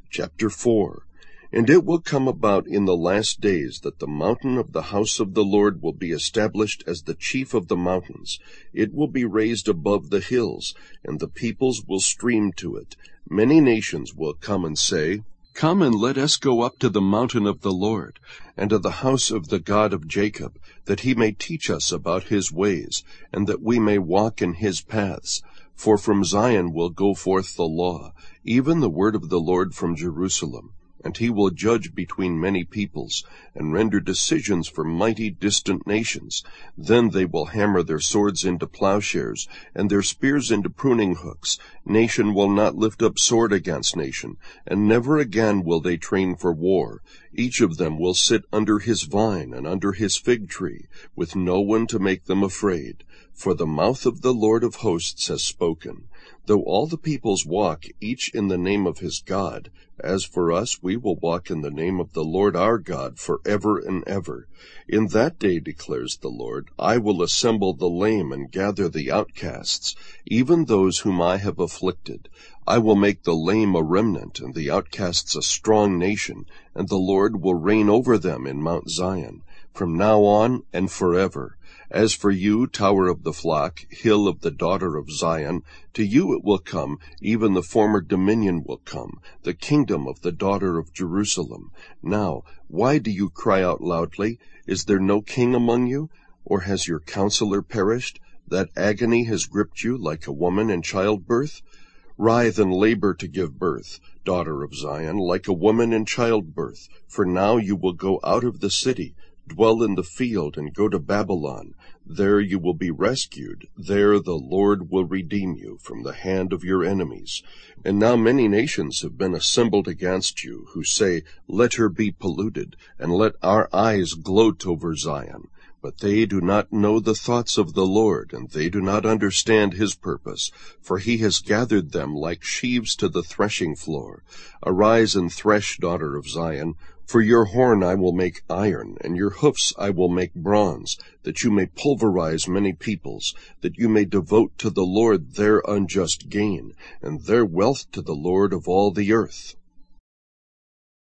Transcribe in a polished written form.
Chapter 4. And it will come about in the last days that the mountain of the house of the Lord will be established as the chief of the mountains. It will be raised above the hills, and the peoples will stream to it. Many nations will come and say, "Come and let us go up to the mountain of the Lord, and to the house of the God of Jacob, that he may teach us about his ways, and that we may walk in his paths. For from Zion will go forth the law, even the word of the Lord from Jerusalem. And he will judge between many peoples, and render decisions for mighty distant nations. Then they will hammer their swords into plowshares, and their spears into pruning hooks. Nation will not lift up sword against nation, and never again will they train for war. Each of them will sit under his vine and under his fig tree, with no one to make them afraid. For the mouth of the Lord of hosts has spoken. Though all the peoples walk, each in the name of his God, as for us, we will walk in the name of the Lord our God forever and ever. In that day, declares the Lord, I will assemble the lame and gather the outcasts, even those whom I have afflicted. I will make the lame a remnant, and the outcasts a strong nation, and the Lord will reign over them in Mount Zion, from now on and forever. As for you, tower of the flock, hill of the daughter of Zion, to you it will come, even the former dominion will come, the kingdom of the daughter of Jerusalem. Now, why do you cry out loudly? Is there no king among you? Or has your counselor perished? That agony has gripped you like a woman in childbirth? Writhe and labor to give birth, daughter of Zion, like a woman in childbirth. For now you will go out of the city, dwell in the field, and go to Babylon. There you will be rescued. There the Lord will redeem you from the hand of your enemies. And now many nations have been assembled against you, who say, Let her be polluted, and let our eyes gloat over Zion. But they do not know the thoughts of the Lord, and they do not understand his purpose, for he has gathered them like sheaves to the threshing floor. Arise and thresh, daughter of Zion, for your horn I will make iron, and your hoofs I will make bronze, that you may pulverize many peoples, that you may devote to the Lord their unjust gain, and their wealth to the Lord of all the earth.